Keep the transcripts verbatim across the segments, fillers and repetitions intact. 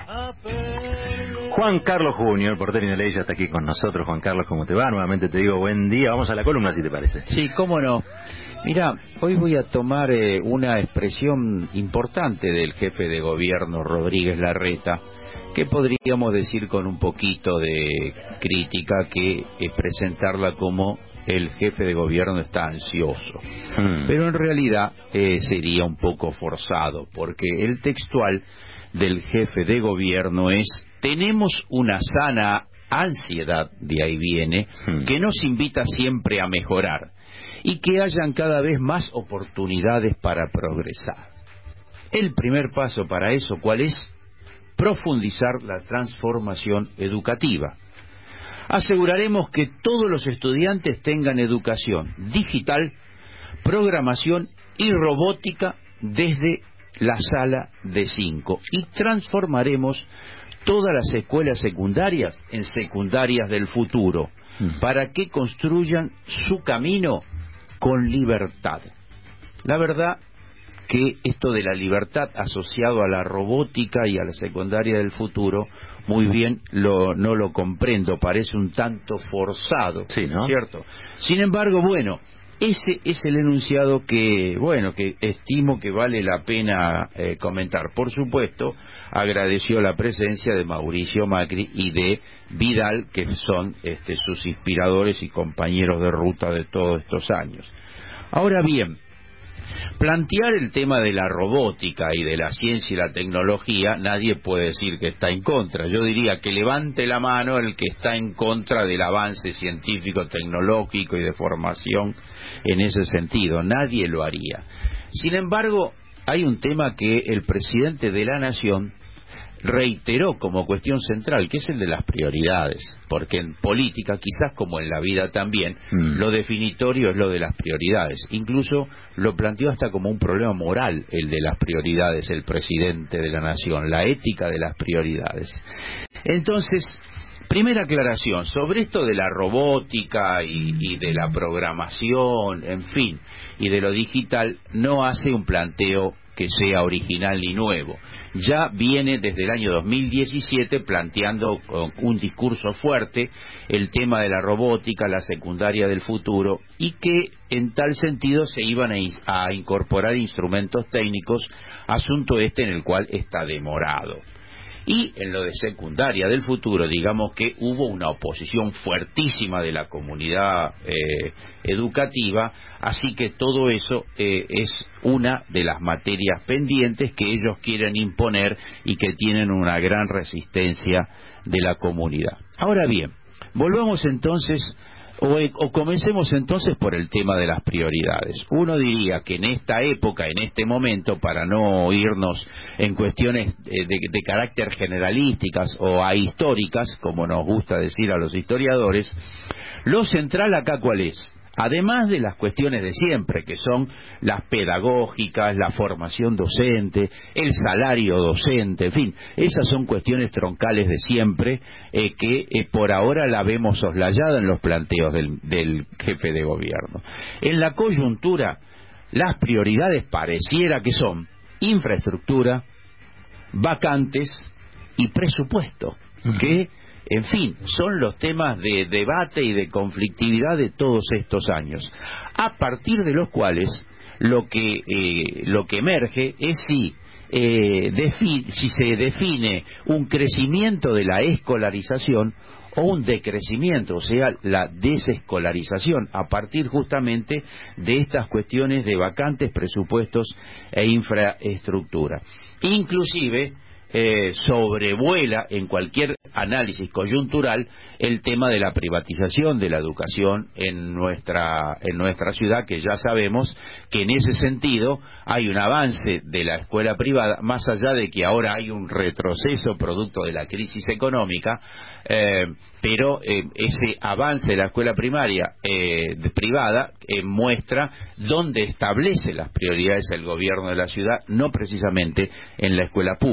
Juan Carlos Junior, portero de ley, ya está aquí con nosotros. Juan Carlos, ¿cómo te va? Nuevamente te digo buen día. Vamos a la columna, si te parece. Sí, cómo no. Mira, hoy voy a tomar eh, una expresión importante del jefe de gobierno, Rodríguez Larreta, que podríamos decir con un poquito de crítica, que es presentarla como el jefe de gobierno está ansioso. Hmm. Pero en realidad eh, sería un poco forzado, porque el textual del jefe de gobierno es: tenemos una sana ansiedad, de ahí viene, hmm. que nos invita siempre a mejorar y que hayan cada vez más oportunidades para progresar. El primer paso para eso, ¿cuál es? Profundizar la transformación educativa. Aseguraremos que todos los estudiantes tengan educación digital, programación y robótica desde la sala de cinco, y transformaremos todas las escuelas secundarias en secundarias del futuro, mm. para que construyan su camino con libertad. La verdad que esto de la libertad asociado a la robótica y a la secundaria del futuro, muy bien lo, no lo comprendo, parece un tanto forzado, sí, ¿no? ¿Cierto? Sin embargo, bueno, ese es el enunciado que, bueno, que estimo que vale la pena eh, comentar. Por supuesto, agradeció la presencia de Mauricio Macri y de Vidal, que son este, sus inspiradores y compañeros de ruta de todos estos años. Ahora bien, plantear el tema de la robótica y de la ciencia y la tecnología, nadie puede decir que está en contra. Yo diría que levante la mano el que está en contra del avance científico, tecnológico y de formación en ese sentido. Nadie lo haría. Sin embargo, hay un tema que el presidente de la Nación reiteró como cuestión central, que es el de las prioridades, porque en política, quizás como en la vida también, mm. lo definitorio es lo de las prioridades. Incluso lo planteó hasta como un problema moral el de las prioridades, el presidente de la Nación, la ética de las prioridades. Entonces, primera aclaración, sobre esto de la robótica y, y de la programación, en fin, y de lo digital, no hace un planteo que sea original ni nuevo. Ya viene desde el año dos mil diecisiete planteando con un discurso fuerte el tema de la robótica, la secundaria del futuro, y que en tal sentido se iban a, a incorporar instrumentos técnicos, asunto este en el cual está demorado. Y en lo de secundaria del futuro, digamos que hubo una oposición fuertísima de la comunidad eh, educativa, así que todo eso eh, es una de las materias pendientes que ellos quieren imponer y que tienen una gran resistencia de la comunidad. Ahora bien, volvamos entonces, o, o comencemos entonces por el tema de las prioridades. Uno diría que en esta época, en este momento, para no irnos en cuestiones de, de, de carácter generalísticas o ahistóricas, como nos gusta decir a los historiadores, lo central acá ¿cuál es? Además de las cuestiones de siempre, que son las pedagógicas, la formación docente, el salario docente, en fin, esas son cuestiones troncales de siempre, eh, que eh, por ahora la vemos soslayada en los planteos del, del jefe de gobierno. En la coyuntura, las prioridades pareciera que son infraestructura, vacantes y presupuesto, uh-huh. que en fin, son los temas de debate y de conflictividad de todos estos años, a partir de los cuales lo que eh, lo que emerge es si eh, defi- si se define un crecimiento de la escolarización o un decrecimiento, o sea, la desescolarización, a partir justamente de estas cuestiones de vacantes, presupuestos e infraestructura. Inclusive Eh, sobrevuela en cualquier análisis coyuntural el tema de la privatización de la educación en nuestra en nuestra ciudad, que ya sabemos que en ese sentido hay un avance de la escuela privada, más allá de que ahora hay un retroceso producto de la crisis económica, eh, pero eh, ese avance de la escuela primaria eh, de privada eh, muestra dónde establece las prioridades el gobierno de la ciudad, no precisamente en la escuela pública.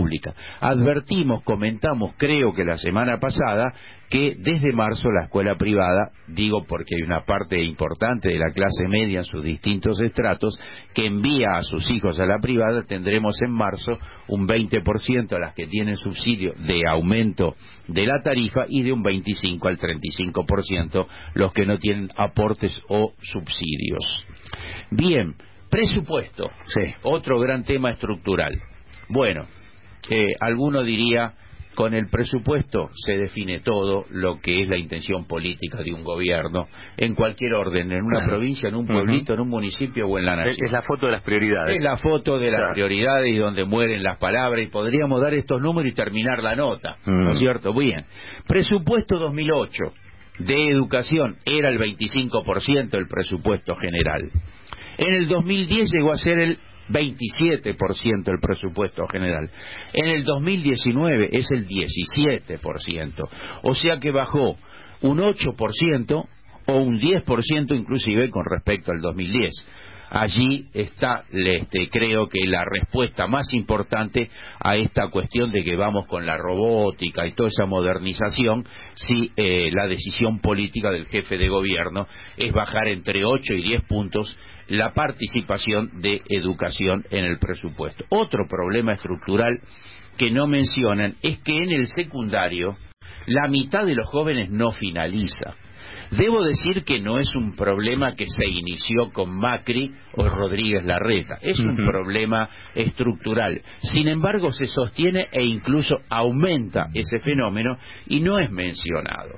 advertimos, comentamos, creo que la semana pasada, que desde marzo la escuela privada, digo porque hay una parte importante de la clase media en sus distintos estratos, que envía a sus hijos a la privada, tendremos en marzo un veinte por ciento a las que tienen subsidio de aumento de la tarifa y de un veinticinco al treinta y cinco por ciento los que no tienen aportes o subsidios. Bien, presupuesto, sí, otro gran tema estructural. Bueno, eh, alguno diría, con el presupuesto se define todo lo que es la intención política de un gobierno, en cualquier orden, en una claro. provincia, en un pueblito, uh-huh. en un municipio o en la nación. Es la foto de las prioridades. Es la foto de las claro. prioridades y donde mueren las palabras, y podríamos dar estos números y terminar la nota, uh-huh. ¿no es cierto? Bien, presupuesto dos mil ocho de educación era el veinticinco por ciento del presupuesto general. En el dos mil diez llegó a ser el veintisiete por ciento del presupuesto general. En el dos mil diecinueve es el diecisiete por ciento. O sea que bajó un ocho por ciento o un diez por ciento inclusive con respecto al dos mil diez. Allí está, este, creo que la respuesta más importante a esta cuestión de que vamos con la robótica y toda esa modernización, si eh, la decisión política del jefe de gobierno es bajar entre ocho y diez puntos la participación de educación en el presupuesto. Otro problema estructural que no mencionan es que en el secundario la mitad de los jóvenes no finaliza. Debo decir que no es un problema que se inició con Macri o Rodríguez Larreta, es un uh-huh. problema estructural. Sin embargo, se sostiene e incluso aumenta ese fenómeno y no es mencionado.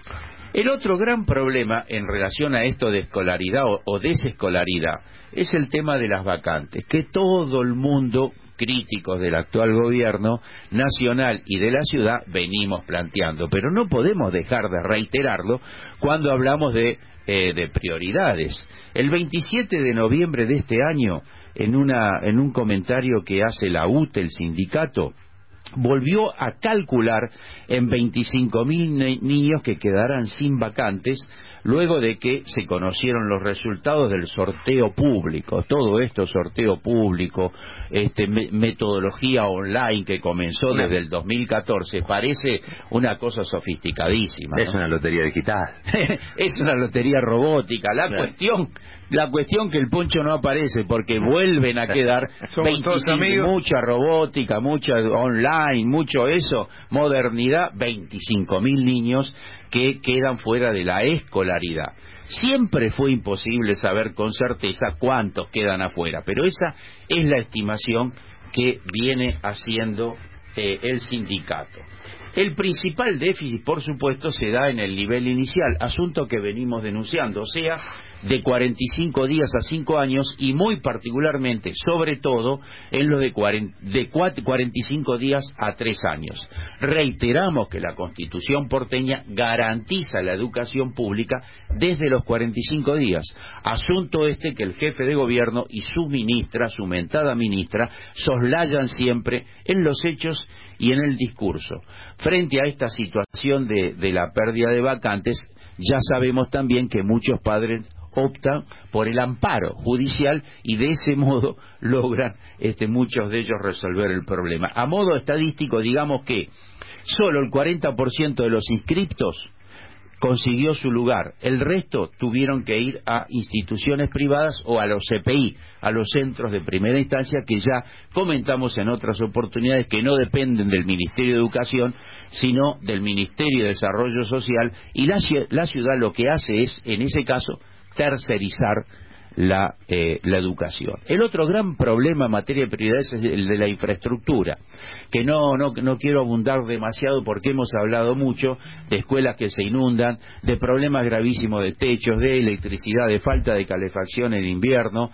El otro gran problema en relación a esto de escolaridad o, o desescolaridad es el tema de las vacantes, que todo el mundo, críticos del actual gobierno nacional y de la ciudad, venimos planteando, pero no podemos dejar de reiterarlo cuando hablamos de, eh, de prioridades. El veintisiete de noviembre de este año, en, una, en un comentario que hace la U T E, el sindicato, volvió a calcular en veinticinco mil niños que quedarán sin vacantes luego de que se conocieron los resultados del sorteo público. Todo esto, sorteo público, este, me, metodología online que comenzó desde el dos mil catorce, parece una cosa sofisticadísima, ¿no? Es una lotería digital. Es una lotería robótica. La claro. cuestión la cuestión que el Poncho no aparece, porque vuelven a quedar veinticinco, mucha robótica, mucha online, mucho eso, modernidad, veinticinco mil niños que quedan fuera de la escolaridad. Siempre fue imposible saber con certeza cuántos quedan afuera, pero esa es la estimación que viene haciendo eh, el sindicato. El principal déficit, por supuesto, se da en el nivel inicial, asunto que venimos denunciando, o sea, de cuarenta y cinco días a cinco años y muy particularmente, sobre todo, en los de, cuarenta, de cuarenta y cinco días a tres años. Reiteramos que la Constitución porteña garantiza la educación pública desde los cuarenta y cinco días, asunto este que el jefe de gobierno y su ministra, su mentada ministra, soslayan siempre en los hechos y en el discurso. Frente a esta situación de, de la pérdida de vacantes, ya sabemos también que muchos padres optan por el amparo judicial y de ese modo logran este, muchos de ellos resolver el problema. A modo estadístico, digamos que solo el cuarenta por ciento de los inscriptos consiguió su lugar. El resto tuvieron que ir a instituciones privadas o a los C P I, a los centros de primera instancia, que ya comentamos en otras oportunidades que no dependen del Ministerio de Educación, sino del Ministerio de Desarrollo Social, y la, la ciudad lo que hace es, en ese caso, tercerizar la, eh, la educación. El otro gran problema en materia de prioridades es el de la infraestructura, que no, no, no quiero abundar demasiado porque hemos hablado mucho de escuelas que se inundan, de problemas gravísimos de techos, de electricidad, de falta de calefacción en invierno,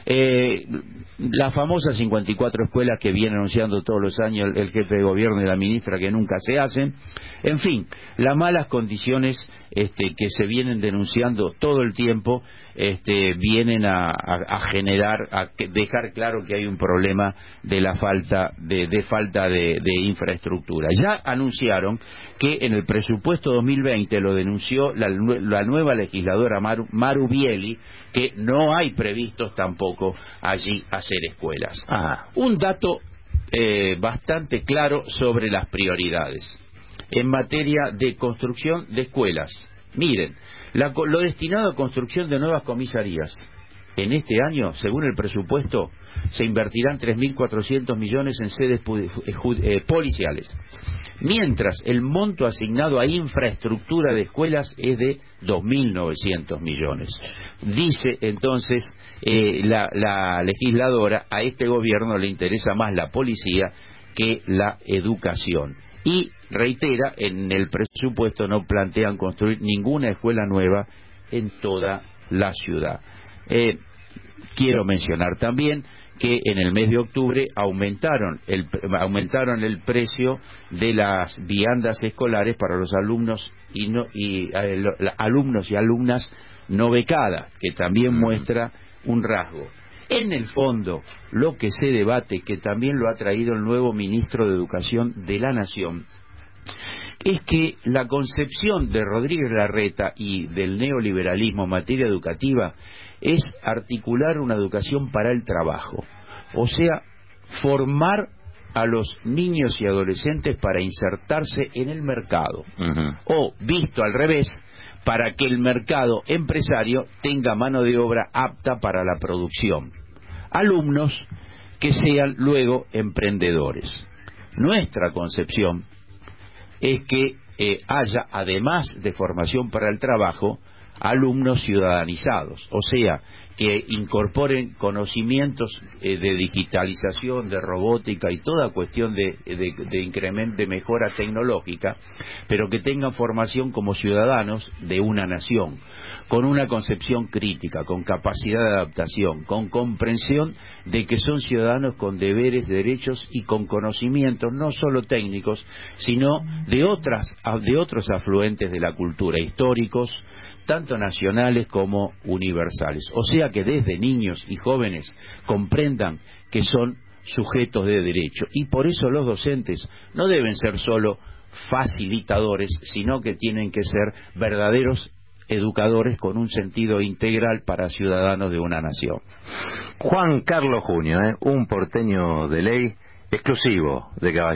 eh, las famosas cincuenta y cuatro escuelas que viene anunciando todos los años el, el jefe de gobierno y la ministra que nunca se hacen, en fin, las malas condiciones este, que se vienen denunciando todo el tiempo este, vienen a, a, a generar, a dejar claro que hay un problema de la falta de, de falta de, de infraestructura. Ya anunciaron que en el presupuesto dos mil veinte, lo denunció la, la nueva legisladora Maru, Maru Bieli, que no hay previstos tampoco allí hacer escuelas. Ah. Un dato eh, bastante claro sobre las prioridades en materia de construcción de escuelas. Miren, la, lo destinado a construcción de nuevas comisarías en este año, según el presupuesto, se invertirán tres mil cuatrocientos millones en sedes eh, policiales, mientras el monto asignado a infraestructura de escuelas es de dos mil novecientos millones. Dice entonces eh, la, la legisladora, a este gobierno le interesa más la policía que la educación. Y reitera, en el presupuesto no plantean construir ninguna escuela nueva en toda la ciudad. Eh, quiero mencionar también que en el mes de octubre aumentaron el, aumentaron el precio de las viandas escolares para los alumnos y, no, y eh, lo, la, alumnos y alumnas no becadas, que también muestra un rasgo. En el fondo, lo que se debate, que también lo ha traído el nuevo ministro de Educación de la Nación, es que la concepción de Rodríguez Larreta y del neoliberalismo en materia educativa es articular una educación para el trabajo, o sea, formar a los niños y adolescentes para insertarse en el mercado, uh-huh. o, visto al revés, para que el mercado empresario tenga mano de obra apta para la producción, alumnos que sean luego emprendedores. Nuestra concepción es que eh, haya, además de formación para el trabajo, alumnos ciudadanizados, o sea, que incorporen conocimientos eh, de digitalización, de robótica y toda cuestión de, de, de incremento, de mejora tecnológica, pero que tengan formación como ciudadanos de una nación, con una concepción crítica, con capacidad de adaptación, con comprensión de que son ciudadanos con deberes, derechos y con conocimientos no solo técnicos, sino de otras, de otros afluentes de la cultura, históricos, tanto nacionales como universales. O sea que desde niños y jóvenes comprendan que son sujetos de derecho. Y por eso los docentes no deben ser solo facilitadores, sino que tienen que ser verdaderos educadores con un sentido integral para ciudadanos de una nación. Juan Carlos Junio, ¿eh? un porteño de ley exclusivo de Caballero.